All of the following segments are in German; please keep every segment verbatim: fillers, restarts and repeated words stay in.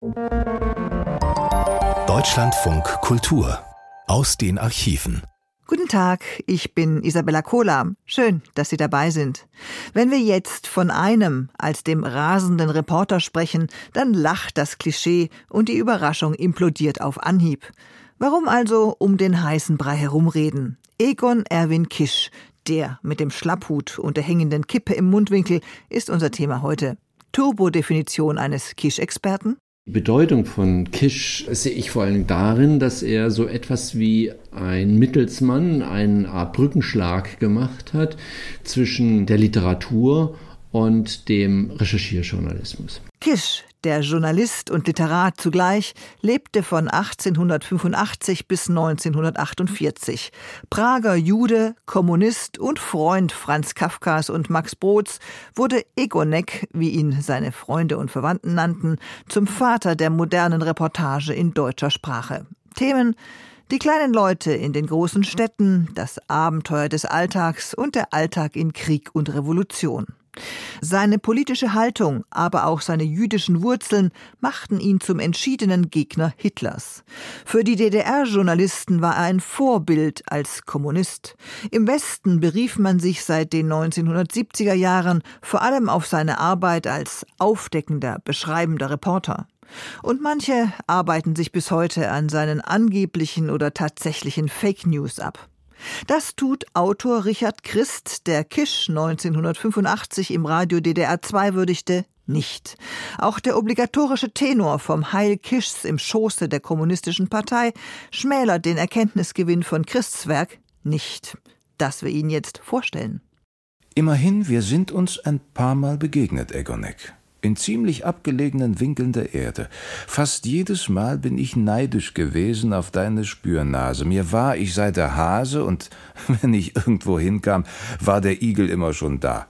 Deutschlandfunk Kultur aus den Archiven. Guten Tag, ich bin Isabella Kohler. Schön, dass Sie dabei sind. Wenn wir jetzt von einem als dem rasenden Reporter sprechen, dann lacht das Klischee und die Überraschung implodiert auf Anhieb. Warum also um den heißen Brei herumreden? Egon Erwin Kisch, der mit dem Schlapphut und der hängenden Kippe im Mundwinkel, ist unser Thema heute. Turbodefinition eines Kisch-Experten? Die Bedeutung von Kisch sehe ich vor allem darin, dass er so etwas wie ein Mittelsmann, eine Art Brückenschlag gemacht hat zwischen der Literatur und dem Recherchierjournalismus. Kisch, der Journalist und Literat zugleich, lebte von achtzehnhundertfünfundachtzig bis neunzehnhundertachtundvierzig. Prager Jude, Kommunist und Freund Franz Kafkas und Max Brods, wurde Egonek, wie ihn seine Freunde und Verwandten nannten, zum Vater der modernen Reportage in deutscher Sprache. Themen: die kleinen Leute in den großen Städten, das Abenteuer des Alltags und der Alltag in Krieg und Revolution. Seine politische Haltung, aber auch seine jüdischen Wurzeln machten ihn zum entschiedenen Gegner Hitlers. Für die D D R-Journalisten war er ein Vorbild als Kommunist. Im Westen berief man sich seit den neunzehnhundertsiebziger Jahren vor allem auf seine Arbeit als aufdeckender, beschreibender Reporter. Und manche arbeiten sich bis heute an seinen angeblichen oder tatsächlichen Fake News ab. Das tut Autor Richard Christ, der Kisch neunzehnhundertfünfundachtzig im Radio D D R zwei würdigte, nicht. Auch der obligatorische Tenor vom Heil Kischs im Schoße der Kommunistischen Partei schmälert den Erkenntnisgewinn von Christs Werk nicht. Das wir Ihnen jetzt vorstellen. Immerhin, wir sind uns ein paar Mal begegnet, Egonek. In ziemlich abgelegenen Winkeln der Erde. Fast jedes Mal bin ich neidisch gewesen auf deine Spürnase. Mir war, ich sei der Hase, und wenn ich irgendwo hinkam, war der Igel immer schon da.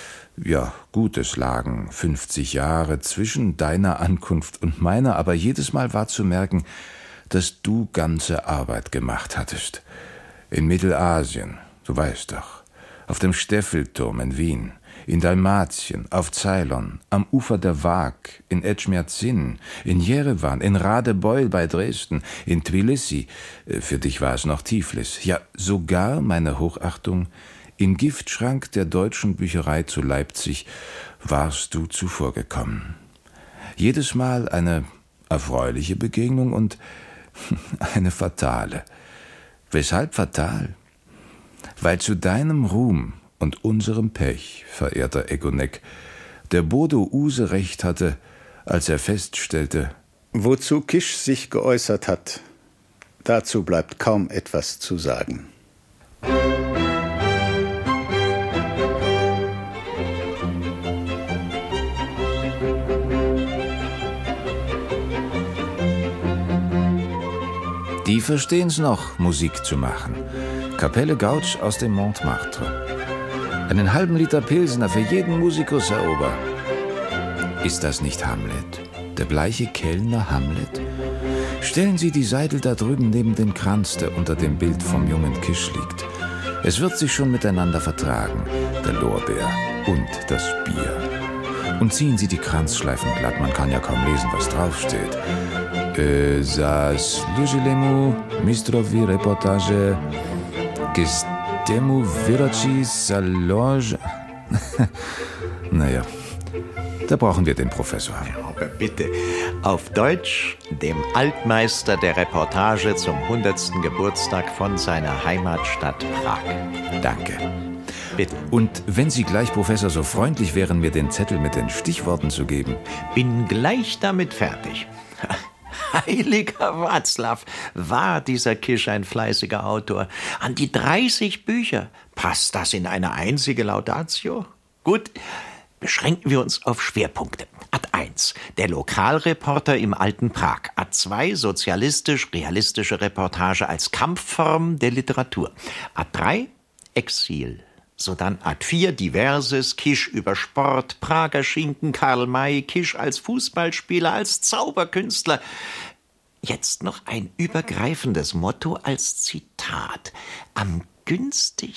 Ja, gut, es lagen fünfzig Jahre zwischen deiner Ankunft und meiner, aber jedes Mal war zu merken, dass du ganze Arbeit gemacht hattest. In Mittelasien, du weißt doch, auf dem Staffelturm in Wien, in Dalmatien, auf Ceylon, am Ufer der Waag, in Etschmiadzin, in Jerewan, in Radebeul bei Dresden, in Tbilisi, für dich war es noch Tiflis, ja sogar, meine Hochachtung, im Giftschrank der Deutschen Bücherei zu Leipzig warst du zuvor gekommen. Jedes Mal eine erfreuliche Begegnung und eine fatale. Weshalb fatal? Weil zu deinem Ruhm und unserem Pech, verehrter Egonek, der Bodo Use recht hatte, als er feststellte: Wozu Kisch sich geäußert hat, dazu bleibt kaum etwas zu sagen. Die verstehen's noch, Musik zu machen. Kapelle Gauch aus dem Montmartre. Einen halben Liter Pilsener für jeden Musikus, Herr Ober. Ist das nicht Hamlet? Der bleiche Kellner Hamlet? Stellen Sie die Seidel da drüben neben den Kranz, der unter dem Bild vom jungen Kisch liegt. Es wird sich schon miteinander vertragen, der Lorbeer und das Bier. Und ziehen Sie die Kranzschleifen glatt, man kann ja kaum lesen, was draufsteht. Äh, Sas Luжилему Mistrovi Reportage Gestemu Viraci Saloge. Naja, da brauchen wir den Professor. Aber bitte, auf Deutsch, dem Altmeister der Reportage zum hundertsten Geburtstag von seiner Heimatstadt Prag. Danke. Bitte. Und wenn Sie gleich, Professor, so freundlich wären, mir den Zettel mit den Stichworten zu geben. Bin gleich damit fertig. Heiliger Václav, war dieser Kisch ein fleißiger Autor. An die dreißig Bücher. Passt das in eine einzige Laudatio? Gut, beschränken wir uns auf Schwerpunkte. Ad eins, der Lokalreporter im alten Prag. Ad zwei, sozialistisch-realistische Reportage als Kampfform der Literatur. Ad drei, Exil. Sodann Ad vier, Diverses, Kisch über Sport, Prager Schinken, Karl May, Kisch als Fußballspieler, als Zauberkünstler. Jetzt noch ein übergreifendes Motto als Zitat. Am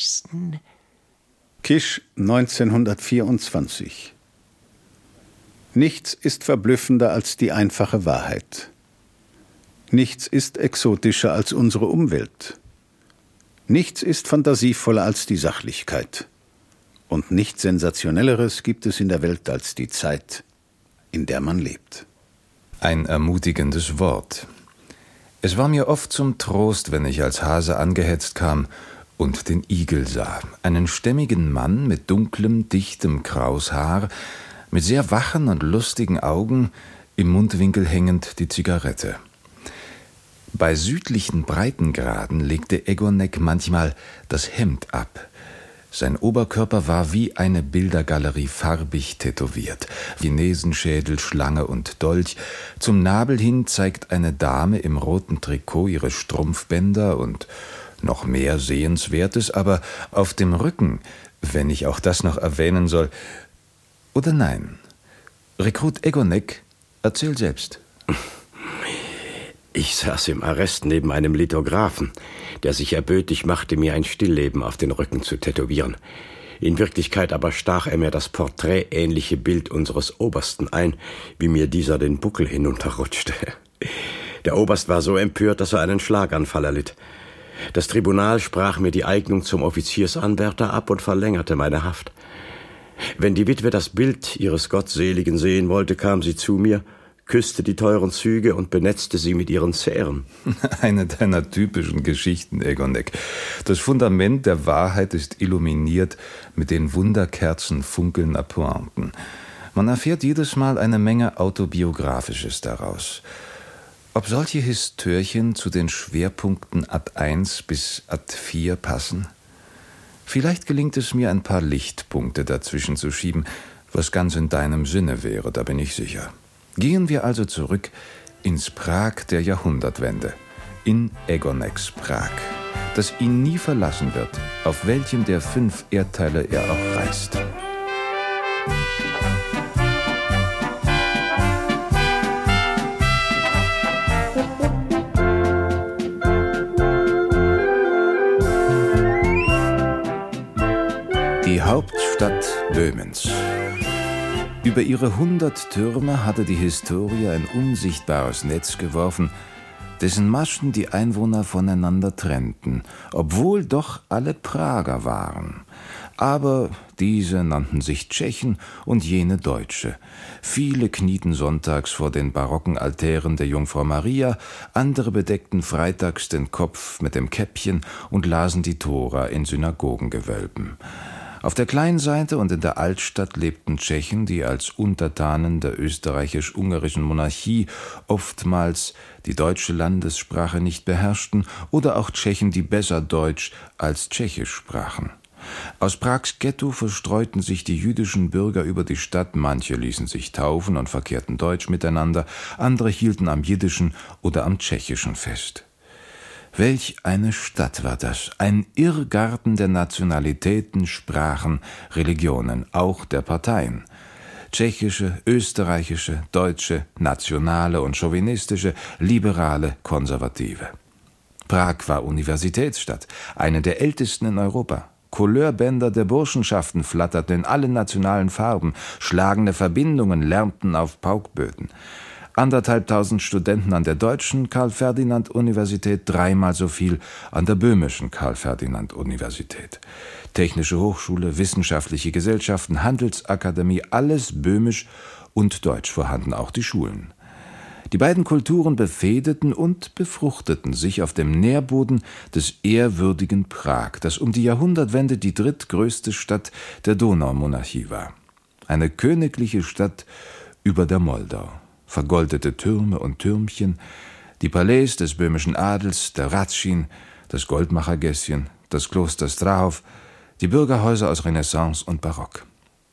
günstigsten... Kisch neunzehnhundertvierundzwanzig. Nichts ist verblüffender als die einfache Wahrheit. Nichts ist exotischer als unsere Umwelt. Nichts ist fantasievoller als die Sachlichkeit. Und nichts Sensationelleres gibt es in der Welt als die Zeit, in der man lebt. Ein ermutigendes Wort. Es war mir oft zum Trost, wenn ich als Hase angehetzt kam und den Igel sah. Einen stämmigen Mann mit dunklem, dichtem Kraushaar, mit sehr wachen und lustigen Augen, im Mundwinkel hängend die Zigarette. Bei südlichen Breitengraden legte Egonek manchmal das Hemd ab. Sein Oberkörper war wie eine Bildergalerie farbig tätowiert. Chinesenschädel, Schlange und Dolch. Zum Nabel hin zeigt eine Dame im roten Trikot ihre Strumpfbänder und noch mehr Sehenswertes, aber auf dem Rücken, wenn ich auch das noch erwähnen soll. Oder nein? Rekrut Egonek, erzähl selbst. Ich saß im Arrest neben einem Lithographen, der sich erbötig machte, mir ein Stillleben auf den Rücken zu tätowieren. In Wirklichkeit aber stach er mir das porträtähnliche Bild unseres Obersten ein, wie mir dieser den Buckel hinunterrutschte. Der Oberst war so empört, dass er einen Schlaganfall erlitt. Das Tribunal sprach mir die Eignung zum Offiziersanwärter ab und verlängerte meine Haft. Wenn die Witwe das Bild ihres Gottseligen sehen wollte, kam sie zu mir, küsste die teuren Züge und benetzte sie mit ihren Zähren. Eine deiner typischen Geschichten, Egonek. Das Fundament der Wahrheit ist illuminiert mit den Wunderkerzen funkelnder Pointen. Man erfährt jedes Mal eine Menge Autobiografisches daraus. Ob solche Histörchen zu den Schwerpunkten Ad eins bis Ad vier passen? Vielleicht gelingt es mir, ein paar Lichtpunkte dazwischen zu schieben, was ganz in deinem Sinne wäre, da bin ich sicher. Gehen wir also zurück ins Prag der Jahrhundertwende, in Egoneks Prag, das ihn nie verlassen wird, auf welchem der fünf Erdteile er auch reist. Die Hauptstadt Böhmens. Über ihre hundert Türme hatte die Historie ein unsichtbares Netz geworfen, dessen Maschen die Einwohner voneinander trennten, obwohl doch alle Prager waren. Aber diese nannten sich Tschechen und jene Deutsche. Viele knieten sonntags vor den barocken Altären der Jungfrau Maria, andere bedeckten freitags den Kopf mit dem Käppchen und lasen die Tora in Synagogengewölben. Auf der Kleinseite und in der Altstadt lebten Tschechen, die als Untertanen der österreichisch-ungarischen Monarchie oftmals die deutsche Landessprache nicht beherrschten, oder auch Tschechen, die besser Deutsch als Tschechisch sprachen. Aus Prags Ghetto verstreuten sich die jüdischen Bürger über die Stadt, manche ließen sich taufen und verkehrten Deutsch miteinander, andere hielten am Jiddischen oder am Tschechischen fest. Welch eine Stadt war das, ein Irrgarten der Nationalitäten, Sprachen, Religionen, auch der Parteien. Tschechische, österreichische, deutsche, nationale und chauvinistische, liberale, konservative. Prag war Universitätsstadt, eine der ältesten in Europa. Coueurbänder der Burschenschaften flatterten in allen nationalen Farben, schlagende Verbindungen lärmten auf Paukböten. Anderthalbtausend Studenten an der deutschen Karl-Ferdinand-Universität, dreimal so viel an der böhmischen Karl-Ferdinand-Universität. Technische Hochschule, wissenschaftliche Gesellschaften, Handelsakademie, alles böhmisch und deutsch vorhanden, auch die Schulen. Die beiden Kulturen befehdeten und befruchteten sich auf dem Nährboden des ehrwürdigen Prag, das um die Jahrhundertwende die drittgrößte Stadt der Donaumonarchie war. Eine königliche Stadt über der Moldau. Vergoldete Türme und Türmchen, die Palais des böhmischen Adels, der Ratschin, das Goldmachergässchen, das Kloster Strahov, die Bürgerhäuser aus Renaissance und Barock.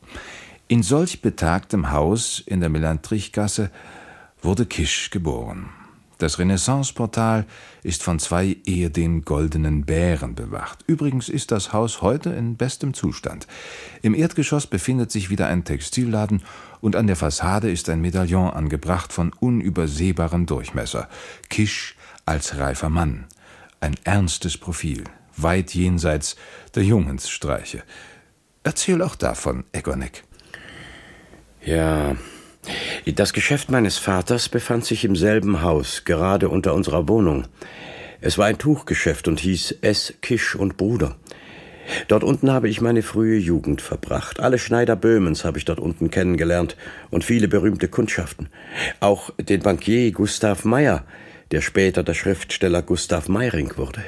In solch betagtem Haus in der Melantrichgasse wurde Kisch geboren. Das Renaissance-Portal ist von zwei ehedem goldenen Bären bewacht. Übrigens ist das Haus heute in bestem Zustand. Im Erdgeschoss befindet sich wieder ein Textilladen und an der Fassade ist ein Medaillon angebracht von unübersehbarem Durchmesser. Kisch als reifer Mann. Ein ernstes Profil, weit jenseits der Jungensstreiche. Erzähl auch davon, Egonek. Ja, Das Geschäft meines Vaters befand sich im selben Haus, gerade unter unserer Wohnung. Es war ein Tuchgeschäft und hieß S. Kisch und Bruder. Dort unten habe ich meine frühe Jugend verbracht. Alle Schneider Böhmens habe ich dort unten kennengelernt und viele berühmte Kundschaften. Auch den Bankier Gustav Meyer, der später der Schriftsteller Gustav Meyring wurde.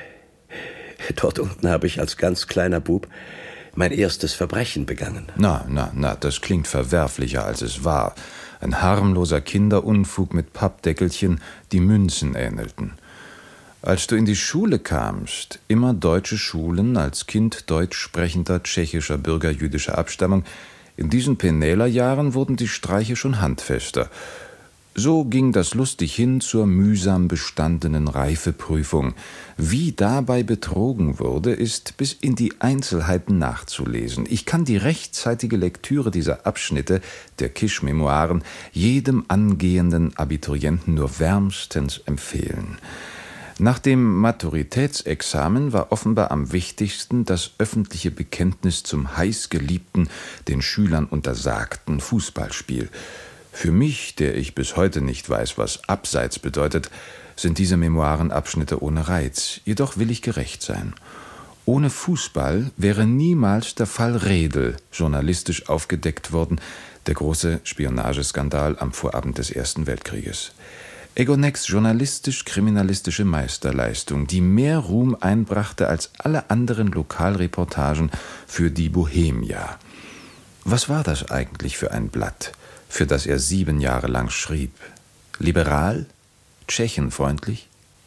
Dort unten habe ich als ganz kleiner Bub mein erstes Verbrechen begangen. Na, na, na, das klingt verwerflicher, als es war. Ein harmloser Kinderunfug mit Pappdeckelchen, die Münzen ähnelten. Als du in die Schule kamst, immer deutsche Schulen, als Kind deutsch sprechender tschechischer Bürger jüdischer Abstammung, in diesen Penela-Jahren wurden die Streiche schon handfester. So ging das lustig hin zur mühsam bestandenen Reifeprüfung. Wie dabei betrogen wurde, ist bis in die Einzelheiten nachzulesen. Ich kann die rechtzeitige Lektüre dieser Abschnitte der Kisch-Memoiren jedem angehenden Abiturienten nur wärmstens empfehlen. Nach dem Maturitätsexamen war offenbar am wichtigsten das öffentliche Bekenntnis zum heißgeliebten, den Schülern untersagten Fußballspiel. Für mich, der ich bis heute nicht weiß, was Abseits bedeutet, sind diese Memoirenabschnitte ohne Reiz. Jedoch will ich gerecht sein. Ohne Fußball wäre niemals der Fall Redl journalistisch aufgedeckt worden, der große Spionageskandal am Vorabend des Ersten Weltkrieges. Egoneks journalistisch-kriminalistische Meisterleistung, die mehr Ruhm einbrachte als alle anderen Lokalreportagen für die Bohemia. Was war das eigentlich für ein Blatt, für das er sieben Jahre lang schrieb? Liberal? Tschechenfreundlich?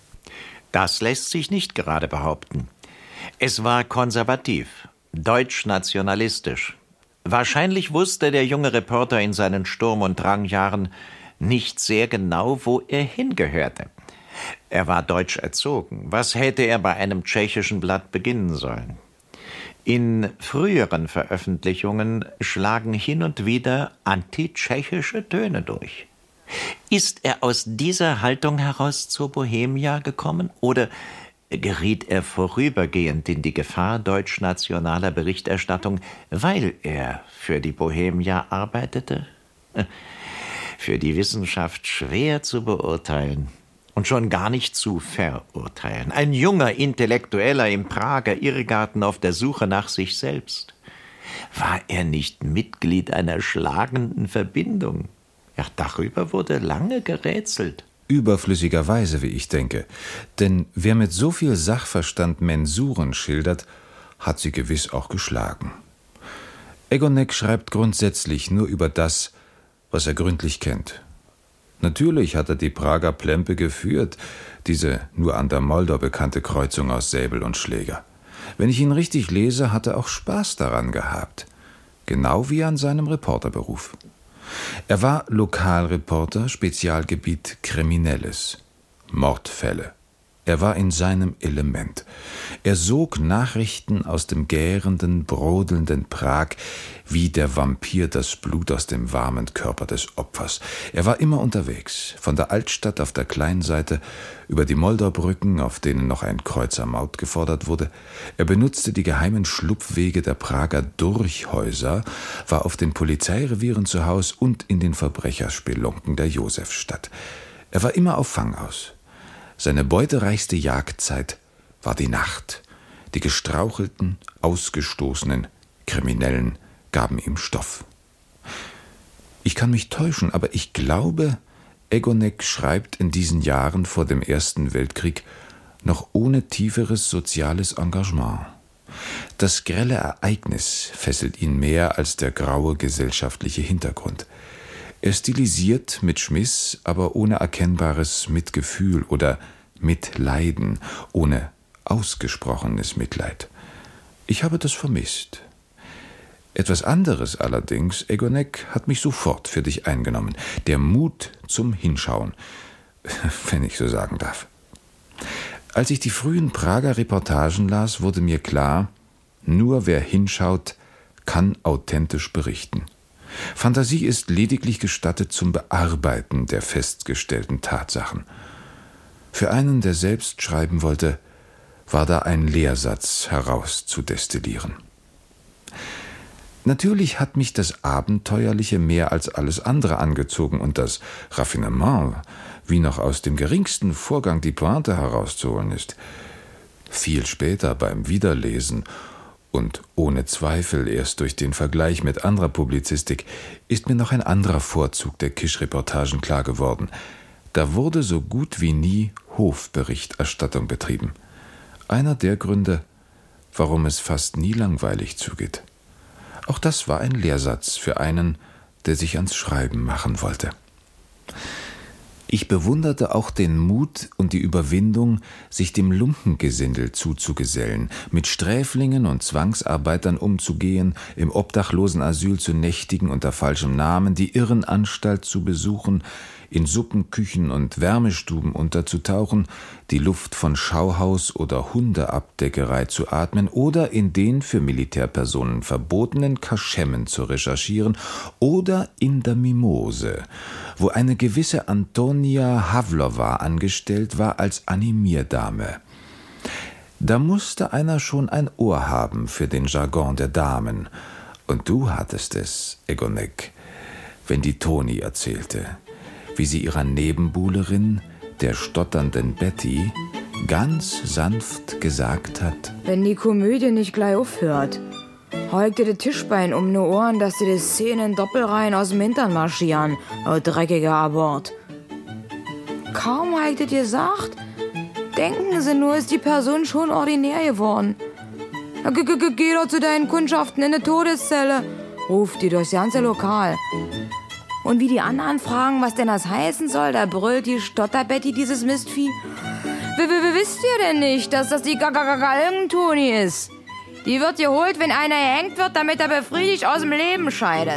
Das lässt sich nicht gerade behaupten. Es war konservativ, deutsch-nationalistisch. Wahrscheinlich wusste der junge Reporter in seinen Sturm- und Drangjahren nicht sehr genau, wo er hingehörte. Er war deutsch erzogen. Was hätte er bei einem tschechischen Blatt beginnen sollen? In früheren Veröffentlichungen schlagen hin und wieder antitschechische Töne durch. Ist er aus dieser Haltung heraus zur Bohemia gekommen oder geriet er vorübergehend in die Gefahr deutsch-nationaler Berichterstattung, weil er für die Bohemia arbeitete? Für die Wissenschaft schwer zu beurteilen und schon gar nicht zu verurteilen. Ein junger Intellektueller im Prager Irrgarten auf der Suche nach sich selbst. War er nicht Mitglied einer schlagenden Verbindung? Ja, darüber wurde lange gerätselt. Überflüssigerweise, wie ich denke. Denn wer mit so viel Sachverstand Mensuren schildert, hat sie gewiss auch geschlagen. Egonek schreibt grundsätzlich nur über das, was er gründlich kennt. Natürlich hat er die Prager Plempe geführt, diese nur an der Moldau bekannte Kreuzung aus Säbel und Schläger. Wenn ich ihn richtig lese, hat er auch Spaß daran gehabt. Genau wie an seinem Reporterberuf. Er war Lokalreporter, Spezialgebiet Kriminelles, Mordfälle. Er war in seinem Element. Er sog Nachrichten aus dem gärenden, brodelnden Prag, wie der Vampir das Blut aus dem warmen Körper des Opfers. Er war immer unterwegs, von der Altstadt auf der Kleinseite, über die Moldaubrücken, auf denen noch ein Kreuzer Maut gefordert wurde. Er benutzte die geheimen Schlupfwege der Prager Durchhäuser, war auf den Polizeirevieren zu Haus und in den Verbrecherspelunken der Josefstadt. Er war immer auf Fang aus. Seine beutereichste Jagdzeit war die Nacht. Die gestrauchelten, ausgestoßenen Kriminellen gaben ihm Stoff. Ich kann mich täuschen, aber ich glaube, Egonek schreibt in diesen Jahren vor dem Ersten Weltkrieg noch ohne tieferes soziales Engagement. Das grelle Ereignis fesselt ihn mehr als der graue gesellschaftliche Hintergrund. Er stilisiert mit Schmiss, aber ohne erkennbares Mitgefühl oder Mitleiden, ohne ausgesprochenes Mitleid. Ich habe das vermisst. Etwas anderes allerdings, Egonek, hat mich sofort für dich eingenommen. Der Mut zum Hinschauen, wenn ich so sagen darf. Als ich die frühen Prager Reportagen las, wurde mir klar, nur wer hinschaut, kann authentisch berichten. Fantasie ist lediglich gestattet zum Bearbeiten der festgestellten Tatsachen. Für einen, der selbst schreiben wollte, war da ein Lehrsatz herauszudestillieren. Natürlich hat mich das Abenteuerliche mehr als alles andere angezogen und das Raffinement, wie noch aus dem geringsten Vorgang die Pointe herauszuholen ist. Viel später beim Wiederlesen und ohne Zweifel erst durch den Vergleich mit anderer Publizistik ist mir noch ein anderer Vorzug der Kisch-Reportagen klar geworden. Da wurde so gut wie nie Hofberichterstattung betrieben. Einer der Gründe, warum es fast nie langweilig zugeht. Auch das war ein Lehrsatz für einen, der sich ans Schreiben machen wollte. Ich bewunderte auch den Mut und die Überwindung, sich dem Lumpengesindel zuzugesellen, mit Sträflingen und Zwangsarbeitern umzugehen, im Obdachlosenasyl zu nächtigen unter falschem Namen, die Irrenanstalt zu besuchen, in Suppenküchen und Wärmestuben unterzutauchen, die Luft von Schauhaus oder Hundeabdeckerei zu atmen oder in den für Militärpersonen verbotenen Kaschemmen zu recherchieren oder in der Mimose, wo eine gewisse Antonia Havlova angestellt war als Animierdame. Da musste einer schon ein Ohr haben für den Jargon der Damen. Und du hattest es, Egonek, wenn die Toni erzählte, wie sie ihrer Nebenbuhlerin, der stotternden Betty, ganz sanft gesagt hat: Wenn die Komödie nicht gleich aufhört, heult dir das Tischbein um ne Ohren, dass dir die Szenen Doppelreihen aus dem Hintern marschieren, oh dreckiger Abort. Kaum heult ihr gesagt, denken sie nur, ist die Person schon ordinär geworden. Geh doch zu deinen Kundschaften in eine Todeszelle, ruft die durchs ganze Lokal. Und wie die anderen fragen, was denn das heißen soll, da brüllt die Stotterbetty dieses Mistvieh. Wie, wie, wie wisst ihr denn nicht, dass das die Galgen-Toni ist? Die wird geholt, wenn einer gehängt wird, damit er befriedigt aus dem Leben scheidet.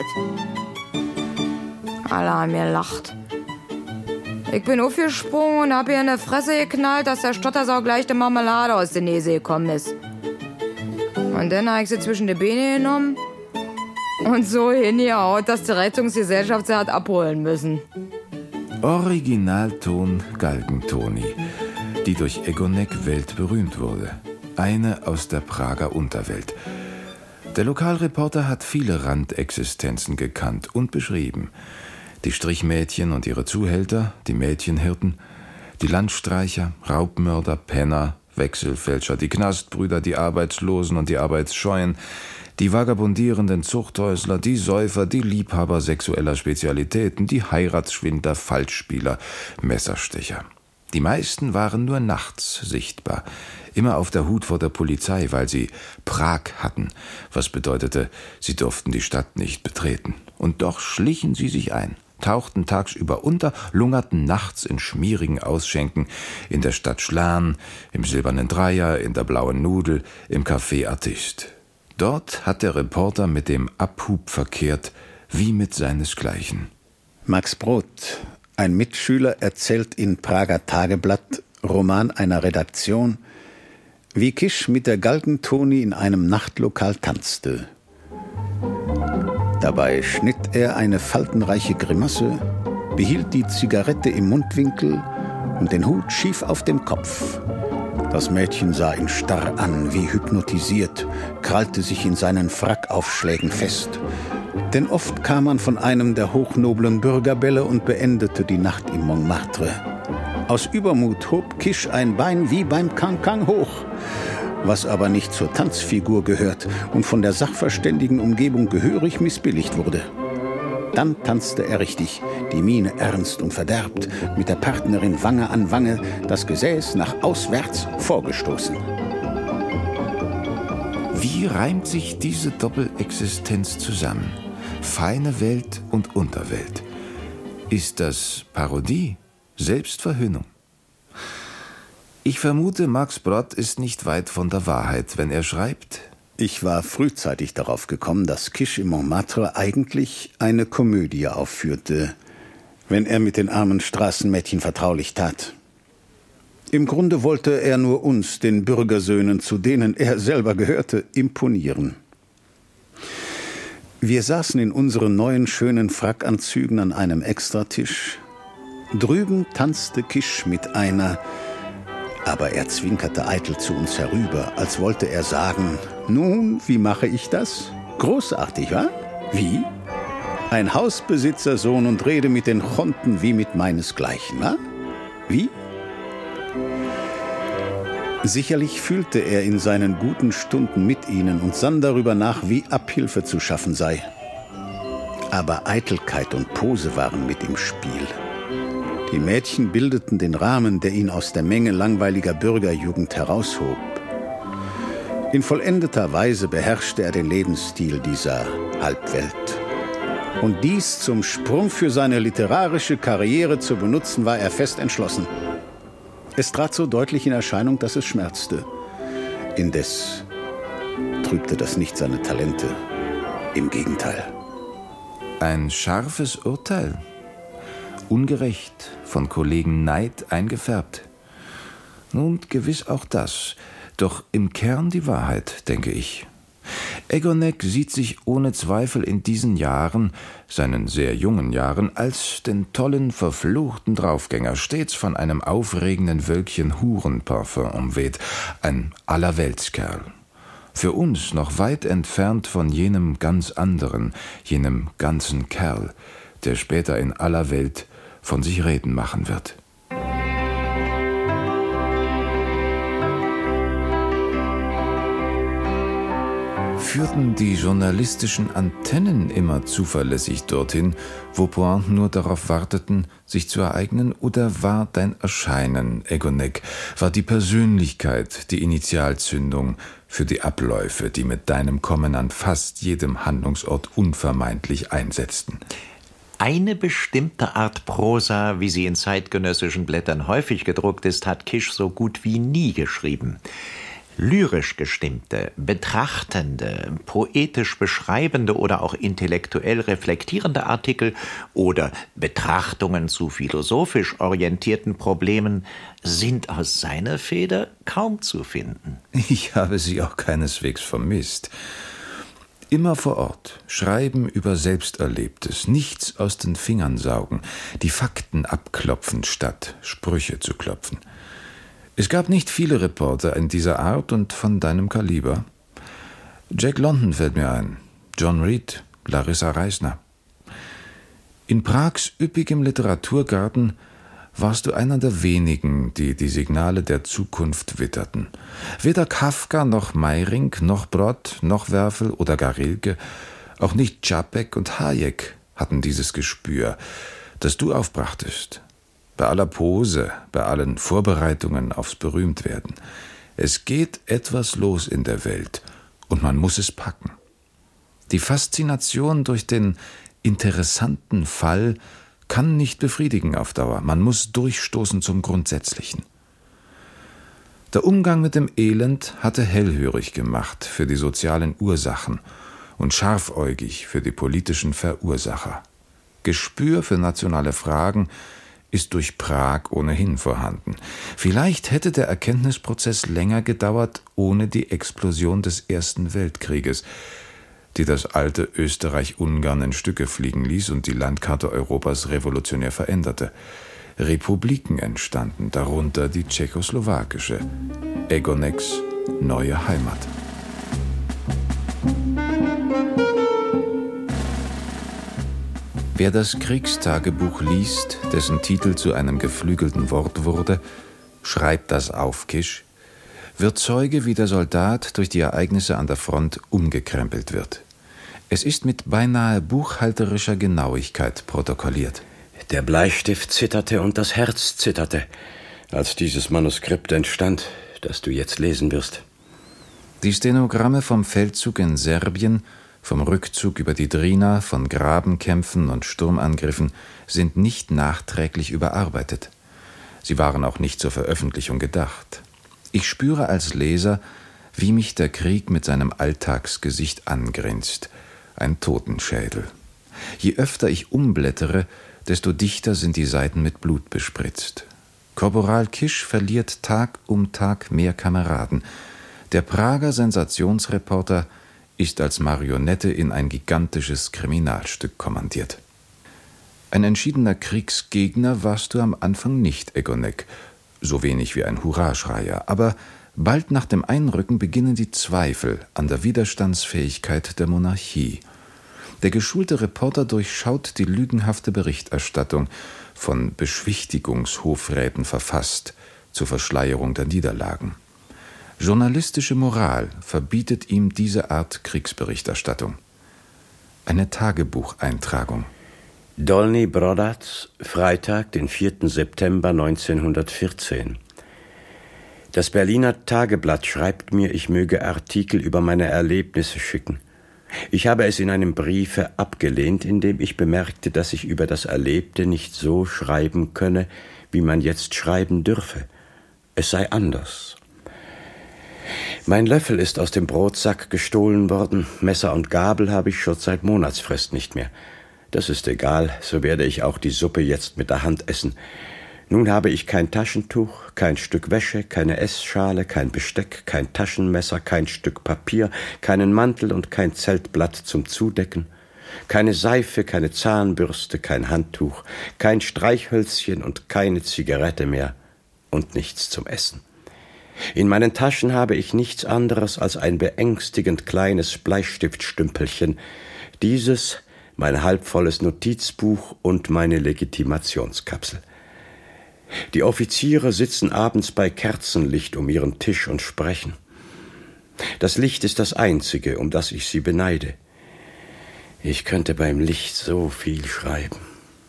Alle haben mir lacht. Ich bin aufgesprungen und hab ihr in die Fresse geknallt, dass der Stottersau gleich die Marmelade aus der Nase gekommen ist. Und dann hab ich sie zwischen die Beine genommen und so hingehaut, dass die Rettungsgesellschaft sie hat abholen müssen. Originalton Galgen-Toni, die durch Egonek weltberühmt wurde. Eine aus der Prager Unterwelt. Der Lokalreporter hat viele Randexistenzen gekannt und beschrieben. Die Strichmädchen und ihre Zuhälter, die Mädchenhirten, die Landstreicher, Raubmörder, Penner, Wechselfälscher, die Knastbrüder, die Arbeitslosen und die Arbeitsscheuen, die vagabundierenden Zuchthäusler, die Säufer, die Liebhaber sexueller Spezialitäten, die Heiratsschwindler, Falschspieler, Messerstecher. Die meisten waren nur nachts sichtbar, immer auf der Hut vor der Polizei, weil sie Prag hatten, was bedeutete, sie durften die Stadt nicht betreten. Und doch schlichen sie sich ein, tauchten tagsüber unter, lungerten nachts in schmierigen Ausschenken, in der Stadt Schlan, im Silbernen Dreier, in der Blauen Nudel, im Café Artist. Dort hat der Reporter mit dem Abhub verkehrt, wie mit seinesgleichen. Max Brod, ein Mitschüler, erzählt in Prager Tageblatt, Roman einer Redaktion, wie Kisch mit der Galgen-Toni in einem Nachtlokal tanzte. Dabei schnitt er eine faltenreiche Grimasse, behielt die Zigarette im Mundwinkel und den Hut schief auf dem Kopf. Das Mädchen sah ihn starr an, wie hypnotisiert, krallte sich in seinen Frackaufschlägen fest. Denn oft kam man von einem der hochnoblen Bürgerbälle und beendete die Nacht im Montmartre. Aus Übermut hob Kisch ein Bein wie beim Cancun hoch, was aber nicht zur Tanzfigur gehört und von der sachverständigen Umgebung gehörig missbilligt wurde. Dann tanzte er richtig, die Miene ernst und verderbt, mit der Partnerin Wange an Wange, das Gesäß nach auswärts vorgestoßen. Wie reimt sich diese Doppelexistenz zusammen? Feine Welt und Unterwelt. Ist das Parodie? Selbstverhöhnung? Ich vermute, Max Brod ist nicht weit von der Wahrheit, wenn er schreibt: Ich war frühzeitig darauf gekommen, dass Kisch im Montmartre eigentlich eine Komödie aufführte, wenn er mit den armen Straßenmädchen vertraulich tat. Im Grunde wollte er nur uns, den Bürgersöhnen, zu denen er selber gehörte, imponieren. Wir saßen in unseren neuen schönen Frackanzügen an einem Extratisch. Drüben tanzte Kisch mit einer, aber er zwinkerte eitel zu uns herüber, als wollte er sagen: Nun, wie mache ich das? Großartig, wa? Wie? Ein Hausbesitzersohn und rede mit den Chonten wie mit meinesgleichen, wa? Wie? Sicherlich fühlte er in seinen guten Stunden mit ihnen und sann darüber nach, wie Abhilfe zu schaffen sei. Aber Eitelkeit und Pose waren mit im Spiel. Die Mädchen bildeten den Rahmen, der ihn aus der Menge langweiliger Bürgerjugend heraushob. In vollendeter Weise beherrschte er den Lebensstil dieser Halbwelt. Und dies zum Sprung für seine literarische Karriere zu benutzen, war er fest entschlossen. Es trat so deutlich in Erscheinung, dass es schmerzte. Indes trübte das nicht seine Talente. Im Gegenteil. Ein scharfes Urteil. Ungerecht, von Kollegen Neid eingefärbt. Nun, gewiss auch das. Doch im Kern die Wahrheit, denke ich. Egonek sieht sich ohne Zweifel in diesen Jahren, seinen sehr jungen Jahren, als den tollen, verfluchten Draufgänger, stets von einem aufregenden Wölkchen Hurenparfum umweht, ein Allerweltskerl. Für uns noch weit entfernt von jenem ganz anderen, jenem ganzen Kerl, der später in aller Welt von sich reden machen wird. Führten die journalistischen Antennen immer zuverlässig dorthin, wo Pointen nur darauf warteten, sich zu ereignen, oder war dein Erscheinen, Egonek, war die Persönlichkeit die Initialzündung für die Abläufe, die mit deinem Kommen an fast jedem Handlungsort unvermeidlich einsetzten? Eine bestimmte Art Prosa, wie sie in zeitgenössischen Blättern häufig gedruckt ist, hat Kisch so gut wie nie geschrieben. Lyrisch gestimmte, betrachtende, poetisch beschreibende oder auch intellektuell reflektierende Artikel oder Betrachtungen zu philosophisch orientierten Problemen sind aus seiner Feder kaum zu finden. Ich habe sie auch keineswegs vermisst. Immer vor Ort, schreiben über Selbsterlebtes, nichts aus den Fingern saugen, die Fakten abklopfen, statt Sprüche zu klopfen. Es gab nicht viele Reporter in dieser Art und von deinem Kaliber. Jack London fällt mir ein, John Reed, Larissa Reisner. In Prags üppigem Literaturgarten warst du einer der wenigen, die die Signale der Zukunft witterten. Weder Kafka noch Meiring, noch Brod, noch Werfel oder gar Rilke, auch nicht Čapek und Hayek hatten dieses Gespür, das du aufbrachtest. Bei aller Pose, bei allen Vorbereitungen aufs Berühmtwerden. Es geht etwas los in der Welt und man muss es packen. Die Faszination durch den interessanten Fall kann nicht befriedigen auf Dauer. Man muss durchstoßen zum Grundsätzlichen. Der Umgang mit dem Elend hatte hellhörig gemacht für die sozialen Ursachen und scharfäugig für die politischen Verursacher. Gespür für nationale Fragen ist durch Prag ohnehin vorhanden. Vielleicht hätte der Erkenntnisprozess länger gedauert ohne die Explosion des Ersten Weltkrieges, die das alte Österreich-Ungarn in Stücke fliegen ließ und die Landkarte Europas revolutionär veränderte. Republiken entstanden, darunter die tschechoslowakische, Egoneks neue Heimat. Wer das Kriegstagebuch liest, dessen Titel zu einem geflügelten Wort wurde, schreibt das auf, Kisch, wird Zeuge, wie der Soldat durch die Ereignisse an der Front umgekrempelt wird. Es ist mit beinahe buchhalterischer Genauigkeit protokolliert. Der Bleistift zitterte und das Herz zitterte, als dieses Manuskript entstand, das du jetzt lesen wirst. Die Stenogramme vom Feldzug in Serbien, vom Rückzug über die Drina, von Grabenkämpfen und Sturmangriffen sind nicht nachträglich überarbeitet. Sie waren auch nicht zur Veröffentlichung gedacht. Ich spüre als Leser, wie mich der Krieg mit seinem Alltagsgesicht angrinst. Ein Totenschädel. Je öfter ich umblättere, desto dichter sind die Seiten mit Blut bespritzt. Korporal Kisch verliert Tag um Tag mehr Kameraden. Der Prager Sensationsreporter ist als Marionette in ein gigantisches Kriminalstück kommandiert. Ein entschiedener Kriegsgegner warst du am Anfang nicht, Egonek, so wenig wie ein Hurraschreier. Aber Bald nach dem Einrücken beginnen die Zweifel an der Widerstandsfähigkeit der Monarchie. Der geschulte Reporter durchschaut die lügenhafte Berichterstattung, von Beschwichtigungshofräten verfasst, zur Verschleierung der Niederlagen. Journalistische Moral verbietet ihm diese Art Kriegsberichterstattung. Eine Tagebucheintragung. Dolní Brodac, Freitag, den vierten September neunzehnhundertvierzehn. Das Berliner Tageblatt schreibt mir, ich möge Artikel über meine Erlebnisse schicken. Ich habe es in einem Briefe abgelehnt, in dem ich bemerkte, dass ich über das Erlebte nicht so schreiben könne, wie man jetzt schreiben dürfe. Es sei anders. Mein Löffel ist aus dem Brotsack gestohlen worden, Messer und Gabel habe ich schon seit Monatsfrist nicht mehr. Das ist egal, so werde ich auch die Suppe jetzt mit der Hand essen. Nun habe ich kein Taschentuch, kein Stück Wäsche, keine Essschale, kein Besteck, kein Taschenmesser, kein Stück Papier, keinen Mantel und kein Zeltblatt zum Zudecken, keine Seife, keine Zahnbürste, kein Handtuch, kein Streichhölzchen und keine Zigarette mehr und nichts zum Essen. In meinen Taschen habe ich nichts anderes als ein beängstigend kleines Bleistiftstümpelchen, dieses, mein halbvolles Notizbuch und meine Legitimationskapsel. Die Offiziere sitzen abends bei Kerzenlicht um ihren Tisch und sprechen. Das Licht ist das Einzige, um das ich sie beneide. Ich könnte beim Licht so viel schreiben.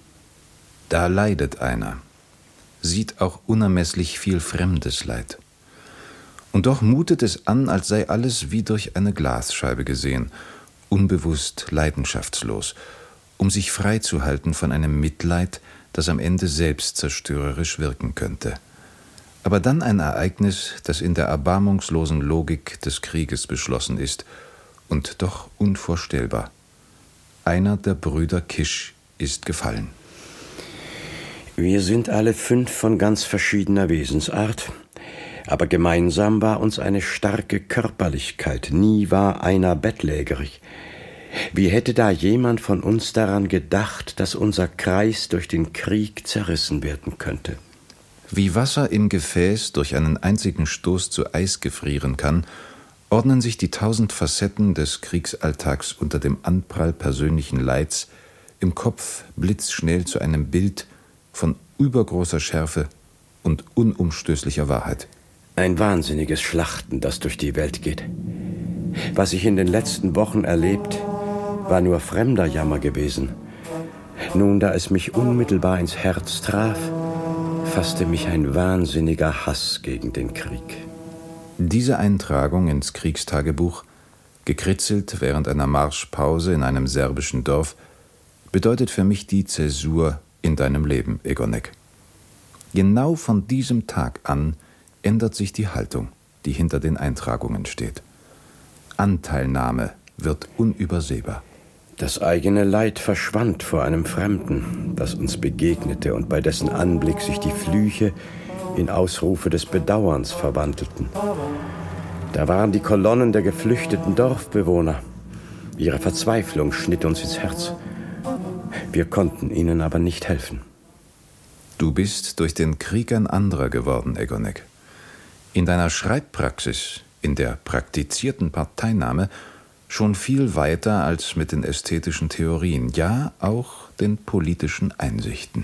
Da leidet einer, sieht auch unermesslich viel fremdes Leid. Und doch mutet es an, als sei alles wie durch eine Glasscheibe gesehen, unbewusst, leidenschaftslos, um sich frei zu halten von einem Mitleid, das am Ende selbst zerstörerisch wirken könnte. Aber dann ein Ereignis, das in der erbarmungslosen Logik des Krieges beschlossen ist und doch unvorstellbar. Einer der Brüder Kisch ist gefallen. Wir sind alle fünf von ganz verschiedener Wesensart, aber gemeinsam war uns eine starke Körperlichkeit, nie war einer bettlägerig. Wie hätte da jemand von uns daran gedacht, dass unser Kreis durch den Krieg zerrissen werden könnte? Wie Wasser im Gefäß durch einen einzigen Stoß zu Eis gefrieren kann, ordnen sich die tausend Facetten des Kriegsalltags unter dem Anprall persönlichen Leids im Kopf blitzschnell zu einem Bild von übergroßer Schärfe und unumstößlicher Wahrheit. Ein wahnsinniges Schlachten, das durch die Welt geht. Was ich in den letzten Wochen erlebt, war nur fremder Jammer gewesen. Nun, da es mich unmittelbar ins Herz traf, fasste mich ein wahnsinniger Hass gegen den Krieg. Diese Eintragung ins Kriegstagebuch, gekritzelt während einer Marschpause in einem serbischen Dorf, bedeutet für mich die Zäsur in deinem Leben, Egonek. Genau von diesem Tag an ändert sich die Haltung, die hinter den Eintragungen steht. Anteilnahme wird unübersehbar. Das eigene Leid verschwand vor einem Fremden, das uns begegnete und bei dessen Anblick sich die Flüche in Ausrufe des Bedauerns verwandelten. Da waren die Kolonnen der geflüchteten Dorfbewohner. Ihre Verzweiflung schnitt uns ins Herz. Wir konnten ihnen aber nicht helfen. Du bist durch den Krieg ein anderer geworden, Egonek. In deiner Schreibpraxis, in der praktizierten Parteinahme, schon viel weiter als mit den ästhetischen Theorien, ja auch den politischen Einsichten.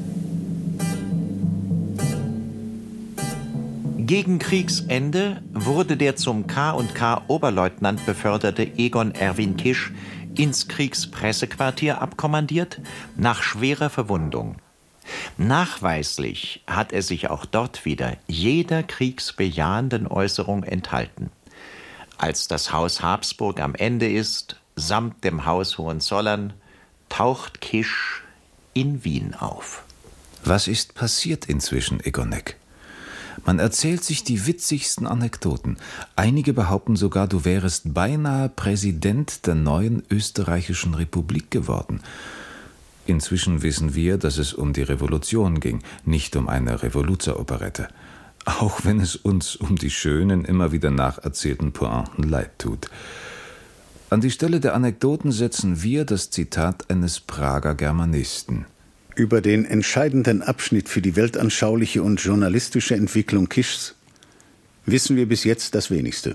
Gegen Kriegsende wurde der zum K und K Oberleutnant beförderte Egon Erwin Kisch ins Kriegspressequartier abkommandiert, nach schwerer Verwundung. Nachweislich hat er sich auch dort wieder jeder kriegsbejahenden Äußerung enthalten. Als das Haus Habsburg am Ende ist, samt dem Haus Hohenzollern, taucht Kisch in Wien auf. Was ist passiert inzwischen, Egonek? Man erzählt sich die witzigsten Anekdoten. Einige behaupten sogar, du wärest beinahe Präsident der neuen österreichischen Republik geworden. Inzwischen wissen wir, dass es um die Revolution ging, nicht um eine Revoluzer-Operette. Auch wenn es uns um die schönen, immer wieder nacherzählten Pointen leid tut. An die Stelle der Anekdoten setzen wir das Zitat eines Prager Germanisten. Über den entscheidenden Abschnitt für die weltanschauliche und journalistische Entwicklung Kischs wissen wir bis jetzt das wenigste.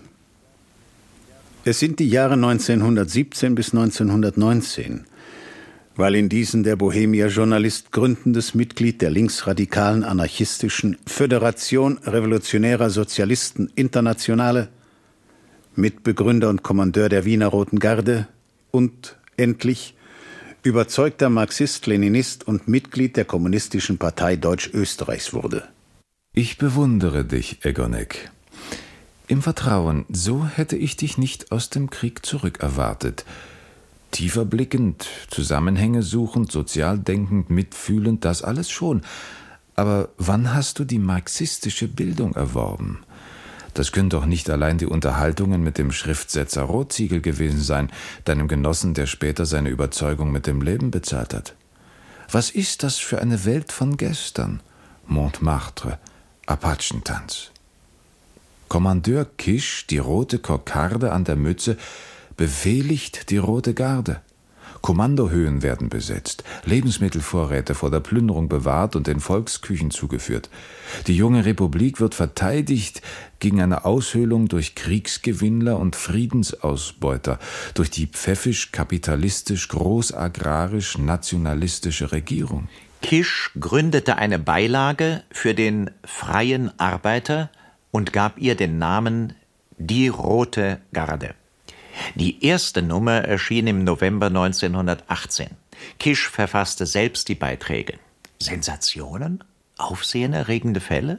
Es sind die Jahre neunzehnhundertsiebzehn bis neunzehnhundertneunzehn, weil in diesen der Bohemier Journalist gründendes Mitglied der linksradikalen anarchistischen Föderation Revolutionärer Sozialisten Internationale, Mitbegründer und Kommandeur der Wiener Roten Garde und, endlich, überzeugter Marxist-Leninist und Mitglied der Kommunistischen Partei Deutsch-Österreichs wurde. Ich bewundere dich, Egonek. Im Vertrauen, so hätte ich dich nicht aus dem Krieg zurückerwartet. Tiefer blickend, Zusammenhänge suchend, sozial denkend, mitfühlend, das alles schon. Aber wann hast du die marxistische Bildung erworben? Das können doch nicht allein die Unterhaltungen mit dem Schriftsetzer Rotziegel gewesen sein, deinem Genossen, der später seine Überzeugung mit dem Leben bezahlt hat. Was ist das für eine Welt von gestern? Montmartre, Apachentanz. Kommandeur Kisch, die rote Kokarde an der Mütze, befehligt die Rote Garde. Kommandohöhen werden besetzt, Lebensmittelvorräte vor der Plünderung bewahrt und den Volksküchen zugeführt. Die junge Republik wird verteidigt gegen eine Aushöhlung durch Kriegsgewinnler und Friedensausbeuter, durch die pfeffisch-kapitalistisch, großagrarisch-nationalistische Regierung. Kisch gründete eine Beilage für den Freien Arbeiter und gab ihr den Namen Die Rote Garde. Die erste Nummer erschien im November neunzehnhundertachtzehn. Kisch verfasste selbst die Beiträge. Sensationen? Aufsehenerregende Fälle?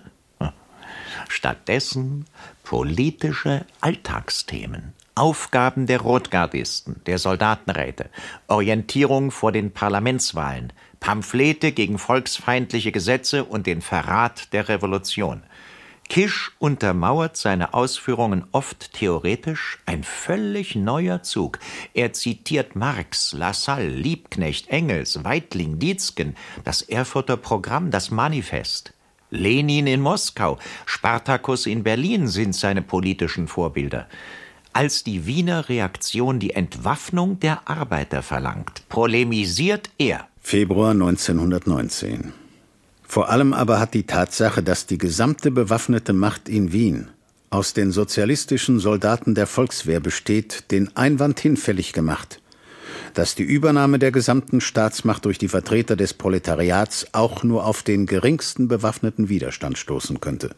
Stattdessen politische Alltagsthemen, Aufgaben der Rotgardisten, der Soldatenräte, Orientierung vor den Parlamentswahlen, Pamphlete gegen volksfeindliche Gesetze und den Verrat der Revolution. Kisch untermauert seine Ausführungen oft theoretisch, ein völlig neuer Zug. Er zitiert Marx, Lassalle, Liebknecht, Engels, Weitling, Dietzgen, das Erfurter Programm, das Manifest. Lenin in Moskau, Spartakus in Berlin sind seine politischen Vorbilder. Als die Wiener Reaktion die Entwaffnung der Arbeiter verlangt, polemisiert er. Februar neunzehnhundertneunzehn. Vor allem aber hat die Tatsache, dass die gesamte bewaffnete Macht in Wien aus den sozialistischen Soldaten der Volkswehr besteht, den Einwand hinfällig gemacht, dass die Übernahme der gesamten Staatsmacht durch die Vertreter des Proletariats auch nur auf den geringsten bewaffneten Widerstand stoßen könnte.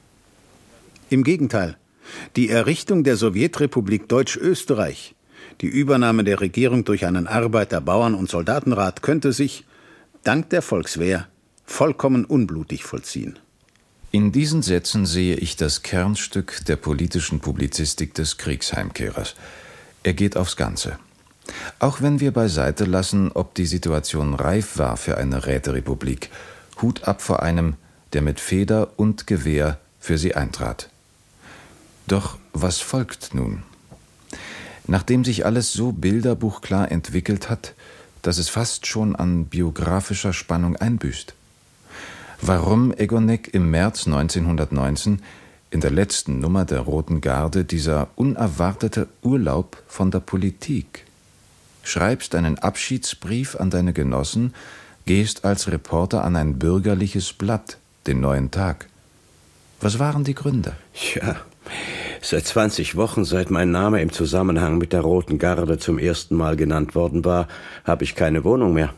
Im Gegenteil, die Errichtung der Sowjetrepublik Deutsch-Österreich, die Übernahme der Regierung durch einen Arbeiter-, Bauern- und Soldatenrat könnte sich, dank der Volkswehr, vollkommen unblutig vollziehen. In diesen Sätzen sehe ich das Kernstück der politischen Publizistik des Kriegsheimkehrers. Er geht aufs Ganze. Auch wenn wir beiseite lassen, ob die Situation reif war für eine Räterepublik, Hut ab vor einem, der mit Feder und Gewehr für sie eintrat. Doch was folgt nun? Nachdem sich alles so bilderbuchklar entwickelt hat, dass es fast schon an biografischer Spannung einbüßt. Warum Egonek im März neunzehnhundertneunzehn in der letzten Nummer der Roten Garde dieser unerwartete Urlaub von der Politik? Schreibst einen Abschiedsbrief an deine Genossen, gehst als Reporter an ein bürgerliches Blatt, den Neuen Tag. Was waren die Gründe? Ja, seit zwanzig Wochen, seit mein Name im Zusammenhang mit der Roten Garde zum ersten Mal genannt worden war, habe ich keine Wohnung mehr.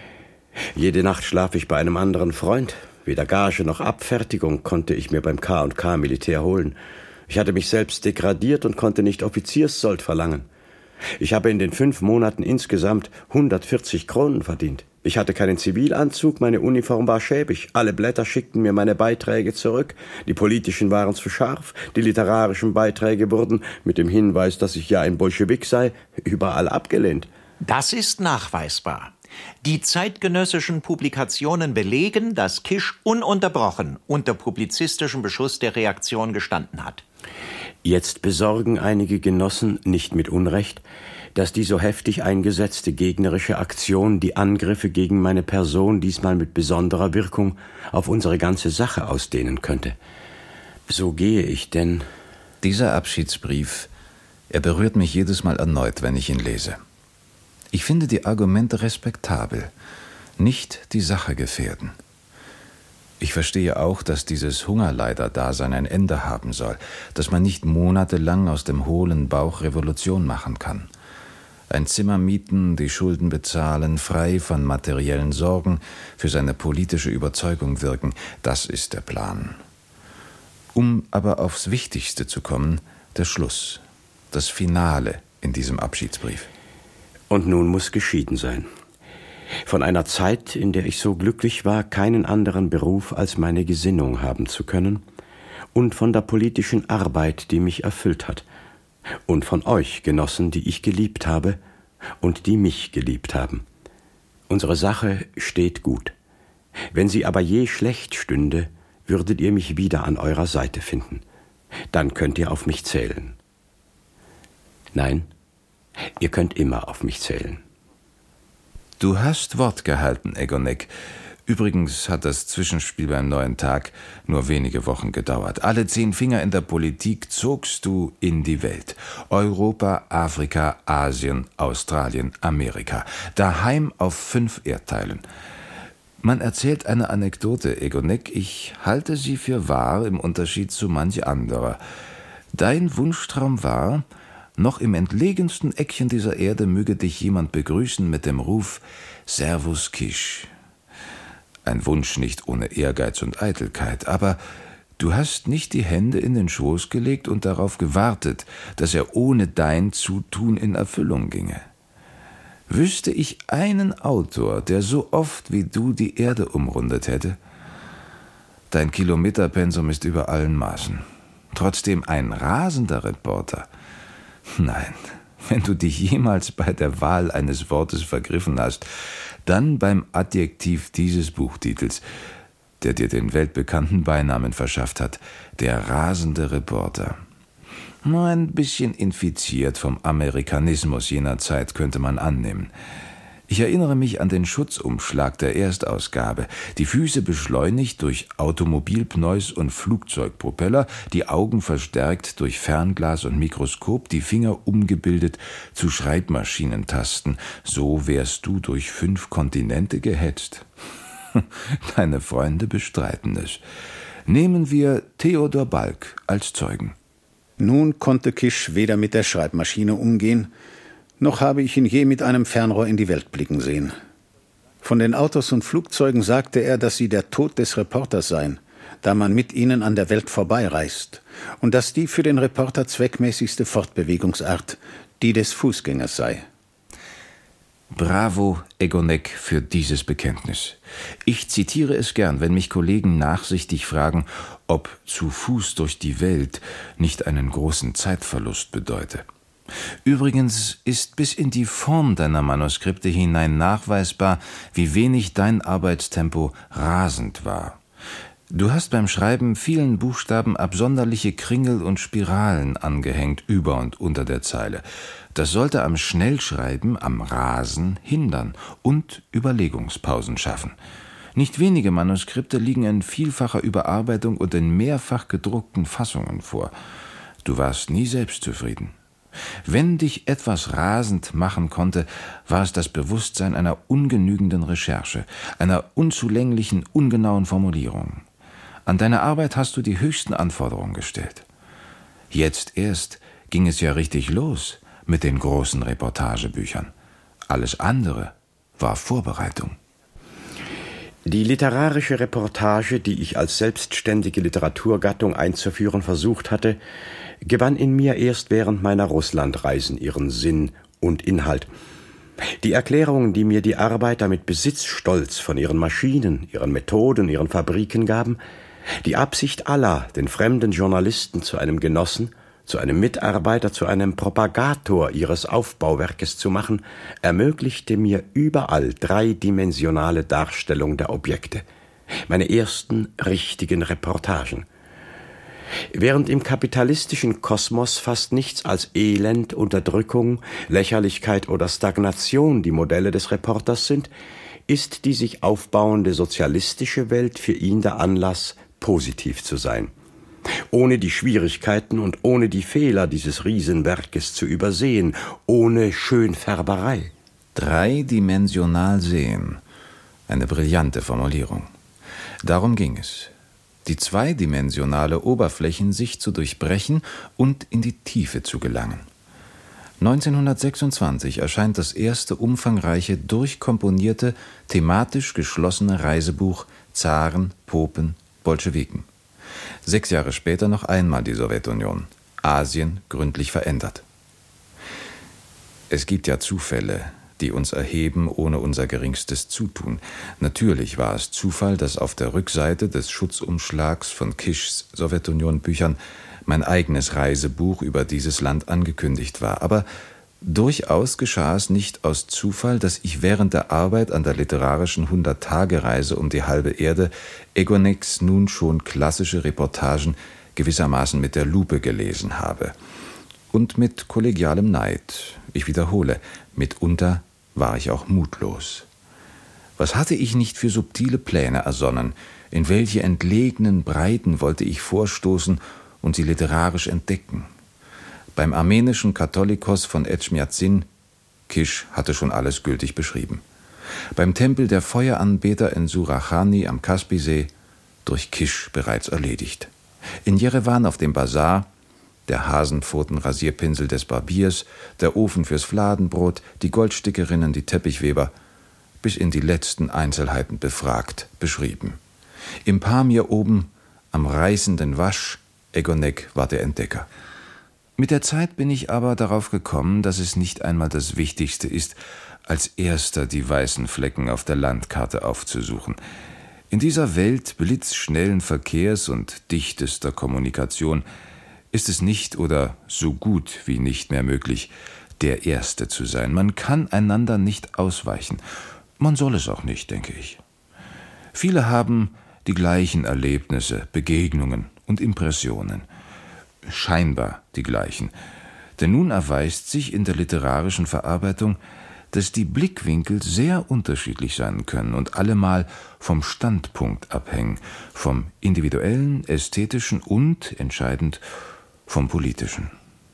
Jede Nacht schlafe ich bei einem anderen Freund. Weder Gage noch Abfertigung konnte ich mir beim K und K Militär holen. Ich hatte mich selbst degradiert und konnte nicht Offizierssold verlangen. Ich habe in den fünf Monaten insgesamt hundertvierzig Kronen verdient. Ich hatte keinen Zivilanzug, meine Uniform war schäbig. Alle Blätter schickten mir meine Beiträge zurück. Die politischen waren zu scharf. Die literarischen Beiträge wurden, mit dem Hinweis, dass ich ja ein Bolschewik sei, überall abgelehnt. Das ist nachweisbar. Die zeitgenössischen Publikationen belegen, dass Kisch ununterbrochen unter publizistischem Beschuss der Reaktion gestanden hat. Jetzt besorgen einige Genossen, nicht mit Unrecht, dass die so heftig eingesetzte gegnerische Aktion die Angriffe gegen meine Person diesmal mit besonderer Wirkung auf unsere ganze Sache ausdehnen könnte. So gehe ich denn. Dieser Abschiedsbrief, er berührt mich jedes Mal erneut, wenn ich ihn lese. Ich finde die Argumente respektabel, nicht die Sache gefährden. Ich verstehe auch, dass dieses Hungerleider-Dasein ein Ende haben soll, dass man nicht monatelang aus dem hohlen Bauch Revolution machen kann. Ein Zimmer mieten, die Schulden bezahlen, frei von materiellen Sorgen, für seine politische Überzeugung wirken, das ist der Plan. Um aber aufs Wichtigste zu kommen, der Schluss, das Finale in diesem Abschiedsbrief. Und nun muss geschieden sein. Von einer Zeit, in der ich so glücklich war, keinen anderen Beruf als meine Gesinnung haben zu können, und von der politischen Arbeit, die mich erfüllt hat, und von euch, Genossen, die ich geliebt habe und die mich geliebt haben. Unsere Sache steht gut. Wenn sie aber je schlecht stünde, würdet ihr mich wieder an eurer Seite finden. Dann könnt ihr auf mich zählen. Nein, ihr könnt immer auf mich zählen. Du hast Wort gehalten, Egonek. Übrigens hat das Zwischenspiel beim neuen Tag nur wenige Wochen gedauert. Alle zehn Finger in der Politik zogst du in die Welt. Europa, Afrika, Asien, Australien, Amerika. Daheim auf fünf Erdteilen. Man erzählt eine Anekdote, Egonek. Ich halte sie für wahr im Unterschied zu manch anderer. Dein Wunschtraum war, noch im entlegensten Eckchen dieser Erde möge dich jemand begrüßen mit dem Ruf Servus Kisch. Ein Wunsch nicht ohne Ehrgeiz und Eitelkeit, aber du hast nicht die Hände in den Schoß gelegt und darauf gewartet, dass er ohne dein Zutun in Erfüllung ginge. Wüsste ich einen Autor, der so oft wie du die Erde umrundet hätte? Dein Kilometerpensum ist über allen Maßen. Trotzdem ein rasender Reporter. Nein, wenn du dich jemals bei der Wahl eines Wortes vergriffen hast, dann beim Adjektiv dieses Buchtitels, der dir den weltbekannten Beinamen verschafft hat, der rasende Reporter. Nur ein bisschen infiziert vom Amerikanismus jener Zeit könnte man annehmen. Ich erinnere mich an den Schutzumschlag der Erstausgabe, die Füße beschleunigt durch Automobilpneus und Flugzeugpropeller, die Augen verstärkt durch Fernglas und Mikroskop, die Finger umgebildet zu Schreibmaschinentasten. So wärst du durch fünf Kontinente gehetzt. Deine Freunde bestreiten es. Nehmen wir Theodor Balk als Zeugen. Nun konnte Kisch weder mit der Schreibmaschine umgehen, noch habe ich ihn je mit einem Fernrohr in die Welt blicken sehen. Von den Autos und Flugzeugen sagte er, dass sie der Tod des Reporters seien, da man mit ihnen an der Welt vorbeireist, und dass die für den Reporter zweckmäßigste Fortbewegungsart die des Fußgängers sei. Bravo, Egonek, für dieses Bekenntnis. Ich zitiere es gern, wenn mich Kollegen nachsichtig fragen, ob zu Fuß durch die Welt nicht einen großen Zeitverlust bedeute. Übrigens ist bis in die Form deiner Manuskripte hinein nachweisbar, wie wenig dein Arbeitstempo rasend war. Du hast beim Schreiben vielen Buchstaben absonderliche Kringel und Spiralen angehängt, über und unter der Zeile. Das sollte am Schnellschreiben, am Rasen hindern und Überlegungspausen schaffen. Nicht wenige Manuskripte liegen in vielfacher Überarbeitung und in mehrfach gedruckten Fassungen vor. Du warst nie selbstzufrieden. Wenn dich etwas rasend machen konnte, war es das Bewusstsein einer ungenügenden Recherche, einer unzulänglichen, ungenauen Formulierung. An deine Arbeit hast du die höchsten Anforderungen gestellt. Jetzt erst ging es ja richtig los mit den großen Reportagebüchern. Alles andere war Vorbereitung. Die literarische Reportage, die ich als selbstständige Literaturgattung einzuführen versucht hatte, gewann in mir erst während meiner Russlandreisen ihren Sinn und Inhalt. Die Erklärungen, die mir die Arbeiter mit Besitzstolz von ihren Maschinen, ihren Methoden, ihren Fabriken gaben, die Absicht aller, den fremden Journalisten zu einem Genossen, zu einem Mitarbeiter, zu einem Propagator ihres Aufbauwerkes zu machen, ermöglichte mir überall dreidimensionale Darstellung der Objekte. Meine ersten richtigen Reportagen. Während im kapitalistischen Kosmos fast nichts als Elend, Unterdrückung, Lächerlichkeit oder Stagnation die Modelle des Reporters sind, ist die sich aufbauende sozialistische Welt für ihn der Anlass, positiv zu sein. Ohne die Schwierigkeiten und ohne die Fehler dieses Riesenwerkes zu übersehen, ohne Schönfärberei. Dreidimensional sehen. Eine brillante Formulierung. Darum ging es. Die zweidimensionale Oberflächensicht zu durchbrechen und in die Tiefe zu gelangen. neunzehnhundertsechsundzwanzig erscheint das erste umfangreiche, durchkomponierte, thematisch geschlossene Reisebuch Zaren, Popen, Bolschewiken. Sechs Jahre später noch einmal die Sowjetunion. Asien gründlich verändert. Es gibt ja Zufälle, die uns erheben ohne unser geringstes Zutun. Natürlich war es Zufall, dass auf der Rückseite des Schutzumschlags von Kischs Sowjetunion-Büchern mein eigenes Reisebuch über dieses Land angekündigt war. Aber durchaus geschah es nicht aus Zufall, dass ich während der Arbeit an der literarischen Hundert-Tage-Reise um die halbe Erde Egoneks nun schon klassische Reportagen gewissermaßen mit der Lupe gelesen habe. Und mit kollegialem Neid. Ich wiederhole, mitunter war ich auch mutlos. Was hatte ich nicht für subtile Pläne ersonnen? In welche entlegenen Breiten wollte ich vorstoßen und sie literarisch entdecken? Beim armenischen Katholikos von Etchmiadzin, Kisch hatte schon alles gültig beschrieben. Beim Tempel der Feueranbeter in Surachani am Kaspisee, durch Kisch bereits erledigt. In Jerewan auf dem Bazar, der Hasenpfoten-Rasierpinsel des Barbiers, der Ofen fürs Fladenbrot, die Goldstickerinnen, die Teppichweber, bis in die letzten Einzelheiten befragt, beschrieben. Im Pamir oben, am reißenden Wasch, Egonek war der Entdecker. Mit der Zeit bin ich aber darauf gekommen, dass es nicht einmal das Wichtigste ist, als erster die weißen Flecken auf der Landkarte aufzusuchen. In dieser Welt blitzschnellen Verkehrs und dichtester Kommunikation ist es nicht oder so gut wie nicht mehr möglich, der Erste zu sein. Man kann einander nicht ausweichen. Man soll es auch nicht, denke ich. Viele haben die gleichen Erlebnisse, Begegnungen und Impressionen. Scheinbar die gleichen. Denn nun erweist sich in der literarischen Verarbeitung, dass die Blickwinkel sehr unterschiedlich sein können und allemal vom Standpunkt abhängen, vom individuellen, ästhetischen und, entscheidend, vom politischen.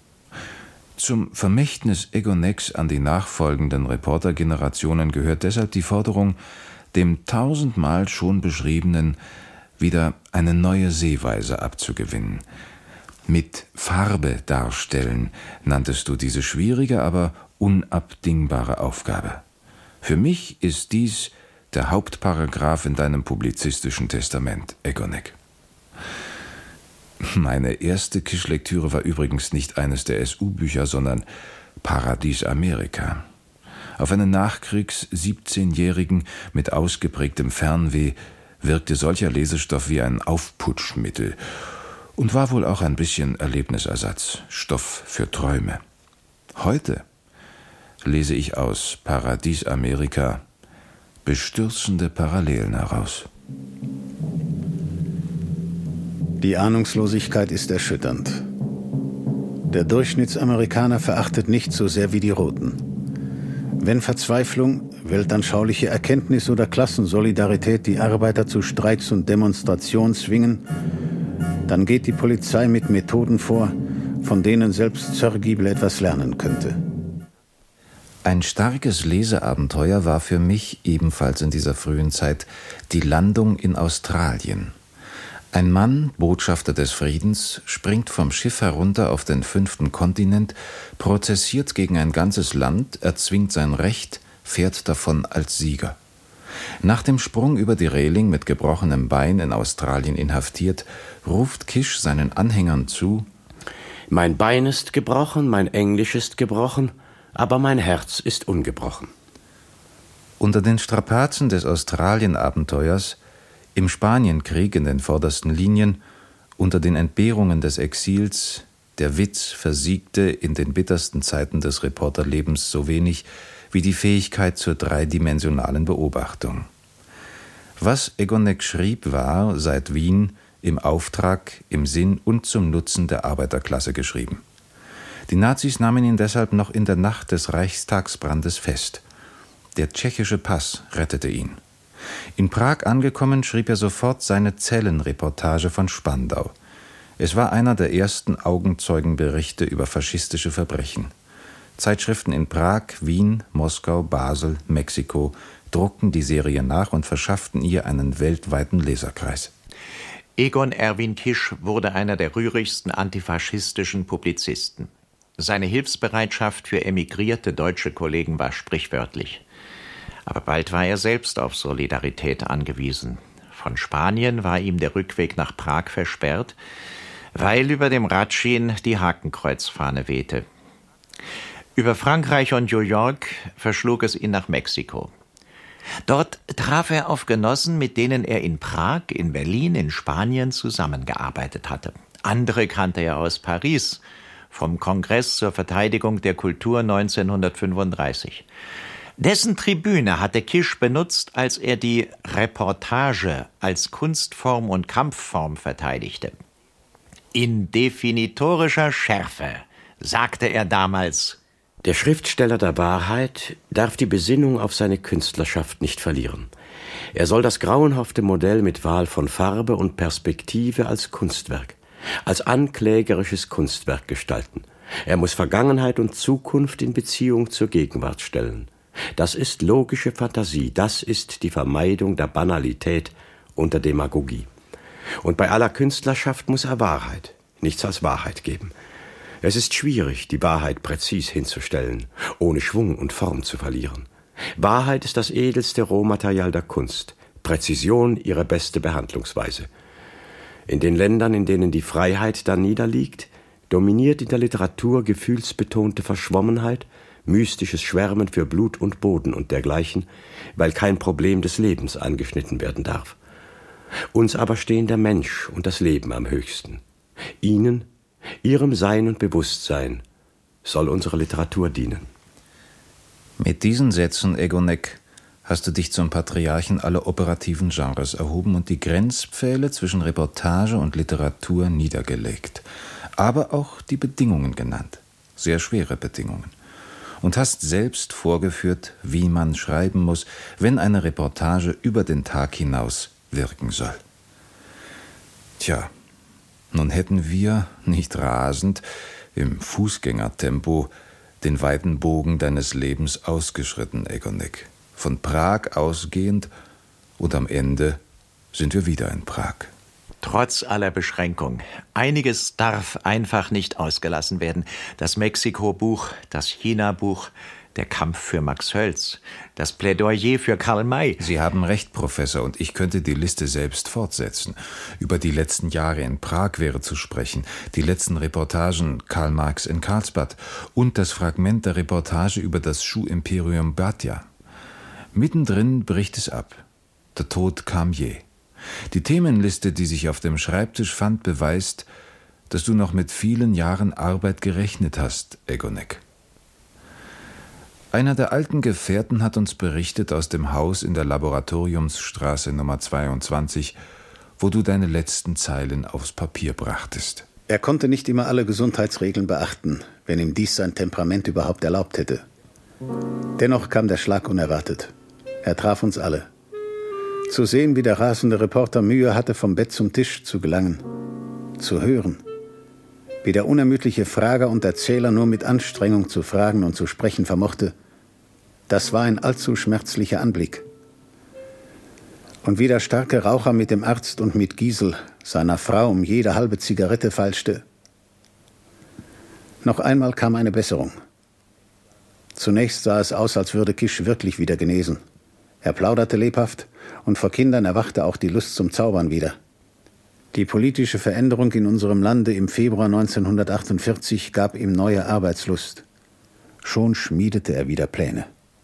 Zum Vermächtnis Egoneks an die nachfolgenden Reportergenerationen gehört deshalb die Forderung, dem tausendmal schon beschriebenen wieder eine neue Sehweise abzugewinnen. Mit Farbe darstellen nanntest du diese schwierige, aber unabdingbare Aufgabe. Für mich ist dies der Hauptparagraph in deinem publizistischen Testament, Egonek. Meine erste Kisch-Lektüre war übrigens nicht eines der S U-Bücher, sondern Paradies Amerika. Auf einen Nachkriegs-siebzehnjährigen mit ausgeprägtem Fernweh wirkte solcher Lesestoff wie ein Aufputschmittel und war wohl auch ein bisschen Erlebnisersatz, Stoff für Träume. Heute lese ich aus Paradies Amerika bestürzende Parallelen heraus. Die Ahnungslosigkeit ist erschütternd. Der Durchschnittsamerikaner verachtet nichts so sehr wie die Roten. Wenn Verzweiflung, weltanschauliche Erkenntnis oder Klassensolidarität die Arbeiter zu Streiks und Demonstrationen zwingen, dann geht die Polizei mit Methoden vor, von denen selbst Zörgibel etwas lernen könnte. Ein starkes Leseabenteuer war für mich ebenfalls in dieser frühen Zeit die Landung in Australien. Ein Mann, Botschafter des Friedens, springt vom Schiff herunter auf den fünften Kontinent, prozessiert gegen ein ganzes Land, erzwingt sein Recht, fährt davon als Sieger. Nach dem Sprung über die Reling mit gebrochenem Bein in Australien inhaftiert, ruft Kisch seinen Anhängern zu: Mein Bein ist gebrochen, mein Englisch ist gebrochen, aber mein Herz ist ungebrochen. Unter den Strapazen des Australien-Abenteuers, im Spanienkrieg in den vordersten Linien, unter den Entbehrungen des Exils, der Witz versiegte in den bittersten Zeiten des Reporterlebens so wenig wie die Fähigkeit zur dreidimensionalen Beobachtung. Was Egonek schrieb, war seit Wien im Auftrag, im Sinn und zum Nutzen der Arbeiterklasse geschrieben. Die Nazis nahmen ihn deshalb noch in der Nacht des Reichstagsbrandes fest. Der tschechische Pass rettete ihn. In Prag angekommen, schrieb er sofort seine Zellenreportage von Spandau. Es war einer der ersten Augenzeugenberichte über faschistische Verbrechen. Zeitschriften in Prag, Wien, Moskau, Basel, Mexiko druckten die Serie nach und verschafften ihr einen weltweiten Leserkreis. Egon Erwin Kisch wurde einer der rührigsten antifaschistischen Publizisten. Seine Hilfsbereitschaft für emigrierte deutsche Kollegen war sprichwörtlich. Aber bald war er selbst auf Solidarität angewiesen. Von Spanien war ihm der Rückweg nach Prag versperrt, weil über dem Ratschin die Hakenkreuzfahne wehte. Über Frankreich und New York verschlug es ihn nach Mexiko. Dort traf er auf Genossen, mit denen er in Prag, in Berlin, in Spanien zusammengearbeitet hatte. Andere kannte er aus Paris, vom Kongress zur Verteidigung der Kultur neunzehnhundertfünfunddreißig. Dessen Tribüne hatte Kisch benutzt, als er die Reportage als Kunstform und Kampfform verteidigte. In definitorischer Schärfe sagte er damals: Der Schriftsteller der Wahrheit darf die Besinnung auf seine Künstlerschaft nicht verlieren. Er soll das grauenhafte Modell mit Wahl von Farbe und Perspektive als Kunstwerk, als anklägerisches Kunstwerk gestalten. Er muss Vergangenheit und Zukunft in Beziehung zur Gegenwart stellen. Das ist logische Fantasie, das ist die Vermeidung der Banalität und der Demagogie. Und bei aller Künstlerschaft muss er Wahrheit, nichts als Wahrheit geben. Es ist schwierig, die Wahrheit präzis hinzustellen, ohne Schwung und Form zu verlieren. Wahrheit ist das edelste Rohmaterial der Kunst, Präzision ihre beste Behandlungsweise. In den Ländern, in denen die Freiheit dann niederliegt, dominiert in der Literatur gefühlsbetonte Verschwommenheit, mystisches Schwärmen für Blut und Boden und dergleichen, weil kein Problem des Lebens angeschnitten werden darf. Uns aber stehen der Mensch und das Leben am höchsten. Ihnen, Ihrem Sein und Bewusstsein, soll unsere Literatur dienen. Mit diesen Sätzen, Egonek, hast du dich zum Patriarchen aller operativen Genres erhoben und die Grenzpfähle zwischen Reportage und Literatur niedergelegt, aber auch die Bedingungen genannt, sehr schwere Bedingungen, und hast selbst vorgeführt, wie man schreiben muss, wenn eine Reportage über den Tag hinaus wirken soll. Tja, nun hätten wir, nicht rasend, im Fußgängertempo, den weiten Bogen deines Lebens ausgeschritten, Egonek, von Prag ausgehend, und am Ende sind wir wieder in Prag. Trotz aller Beschränkung. Einiges darf einfach nicht ausgelassen werden. Das Mexiko-Buch, das China-Buch, der Kampf für Max Hölz, das Plädoyer für Karl May. Sie haben recht, Professor, und ich könnte die Liste selbst fortsetzen. Über die letzten Jahre in Prag wäre zu sprechen, die letzten Reportagen Karl Marx in Karlsbad und das Fragment der Reportage über das Schuhimperium Batja. Mittendrin bricht es ab. Der Tod kam je. Die Themenliste, die sich auf dem Schreibtisch fand, beweist, dass du noch mit vielen Jahren Arbeit gerechnet hast, Egonek. Einer der alten Gefährten hat uns berichtet aus dem Haus in der Laboratoriumsstraße Nummer zweiundzwanzig, wo du deine letzten Zeilen aufs Papier brachtest. Er konnte nicht immer alle Gesundheitsregeln beachten, wenn ihm dies sein Temperament überhaupt erlaubt hätte. Dennoch kam der Schlag unerwartet. Er traf uns alle. Zu sehen, wie der rasende Reporter Mühe hatte, vom Bett zum Tisch zu gelangen. Zu hören, wie der unermüdliche Frager und Erzähler nur mit Anstrengung zu fragen und zu sprechen vermochte, das war ein allzu schmerzlicher Anblick. Und wie der starke Raucher mit dem Arzt und mit Giesel, seiner Frau, um jede halbe Zigarette feilschte. Noch einmal kam eine Besserung. Zunächst sah es aus, als würde Kisch wirklich wieder genesen. Er plauderte lebhaft, und vor Kindern erwachte auch die Lust zum Zaubern wieder. Die politische Veränderung in unserem Lande im Februar neunzehnhundertachtundvierzig gab ihm neue Arbeitslust. Schon schmiedete er wieder Pläne.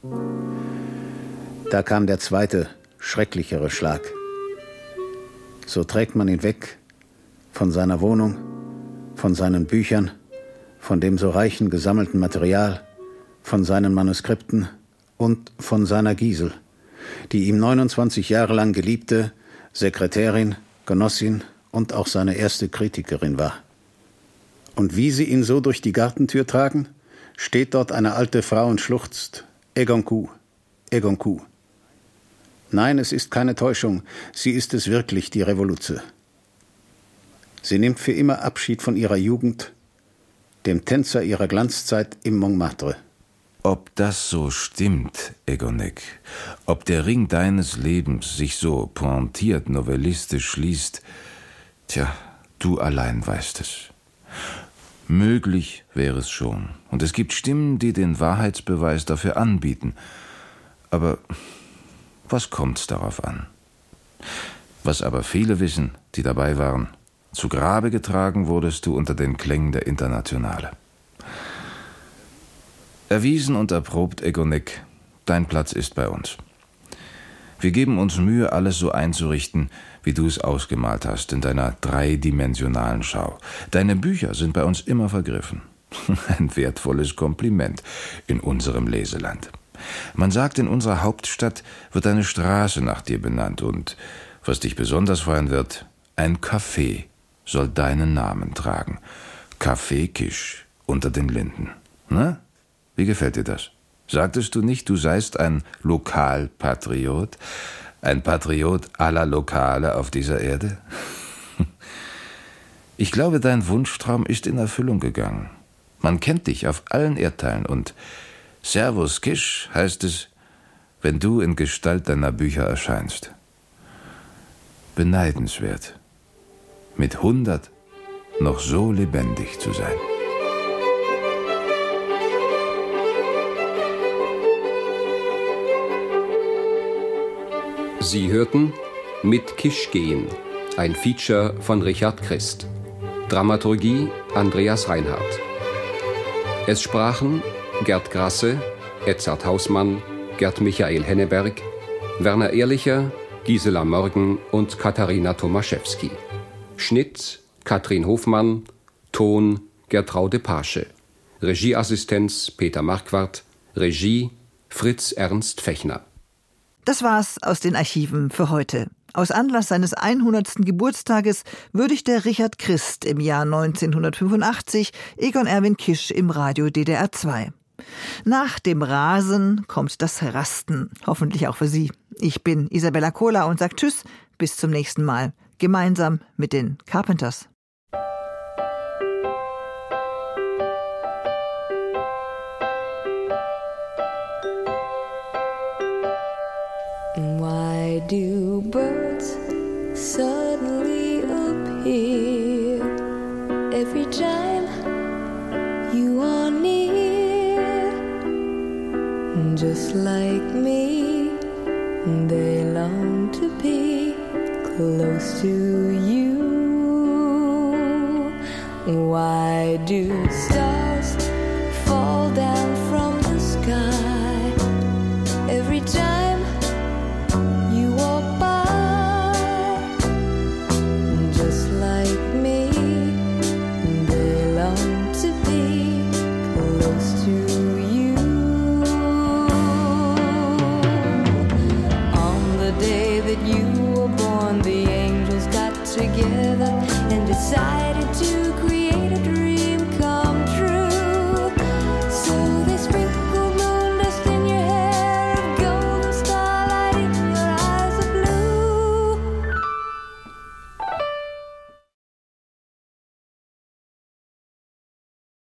Da kam der zweite, schrecklichere Schlag. So trägt man ihn weg, von seiner Wohnung, von seinen Büchern, von dem so reichen gesammelten Material, von seinen Manuskripten und von seiner Giesel, die ihm neunundzwanzig Jahre lang geliebte Sekretärin, Genossin und auch seine erste Kritikerin war. Und wie sie ihn so durch die Gartentür tragen, steht dort eine alte Frau und schluchzt: Egonku, Egonku. Nein, es ist keine Täuschung, sie ist es wirklich, die Revoluze. Sie nimmt für immer Abschied von ihrer Jugend, dem Tänzer ihrer Glanzzeit im Montmartre. Ob das so stimmt, Egonek, ob der Ring deines Lebens sich so pointiert novellistisch schließt, tja, du allein weißt es. Möglich wäre es schon, und es gibt Stimmen, die den Wahrheitsbeweis dafür anbieten. Aber was kommt's darauf an? Was aber viele wissen, die dabei waren, zu Grabe getragen wurdest du unter den Klängen der Internationale. Erwiesen und erprobt, Egonek, dein Platz ist bei uns. Wir geben uns Mühe, alles so einzurichten, wie du es ausgemalt hast in deiner dreidimensionalen Schau. Deine Bücher sind bei uns immer vergriffen. Ein wertvolles Kompliment in unserem Leseland. Man sagt, in unserer Hauptstadt wird eine Straße nach dir benannt und, was dich besonders freuen wird, ein Café soll deinen Namen tragen. Café Kisch unter den Linden. Na, wie gefällt dir das? Sagtest du nicht, du seist ein Lokalpatriot? Ein Patriot aller Lokale auf dieser Erde? Ich glaube, dein Wunschtraum ist in Erfüllung gegangen. Man kennt dich auf allen Erdteilen und Servus Kisch heißt es, wenn du in Gestalt deiner Bücher erscheinst. Beneidenswert, mit hundert noch so lebendig zu sein. Sie hörten Mit Kisch gehen, ein Feature von Richard Christ. Dramaturgie Andreas Reinhardt. Es sprachen Gerd Grasse, Edzard Hausmann, Gerd Michael Henneberg, Werner Ehrlicher, Gisela Morgen und Katharina Tomaszewski. Schnitt Katrin Hofmann, Ton Gertraude Pasche. Regieassistenz Peter Marquardt, Regie Fritz Ernst Fechner. Das war's aus den Archiven für heute. Aus Anlass seines hundertsten Geburtstages würdigte Richard Christ im Jahr neunzehnhundertfünfundachtzig Egon Erwin Kisch im Radio D D R zwei. Nach dem Rasen kommt das Rasten, hoffentlich auch für Sie. Ich bin Isabella Kohler und sage Tschüss, bis zum nächsten Mal, gemeinsam mit den Carpenters. Why do birds suddenly appear every time you are near? Just like me, they long to be close to you. Why do stars fall down from the sky every time you walk by? Just like me, they long to be close to you. On the day that you were born, the angels got together and decided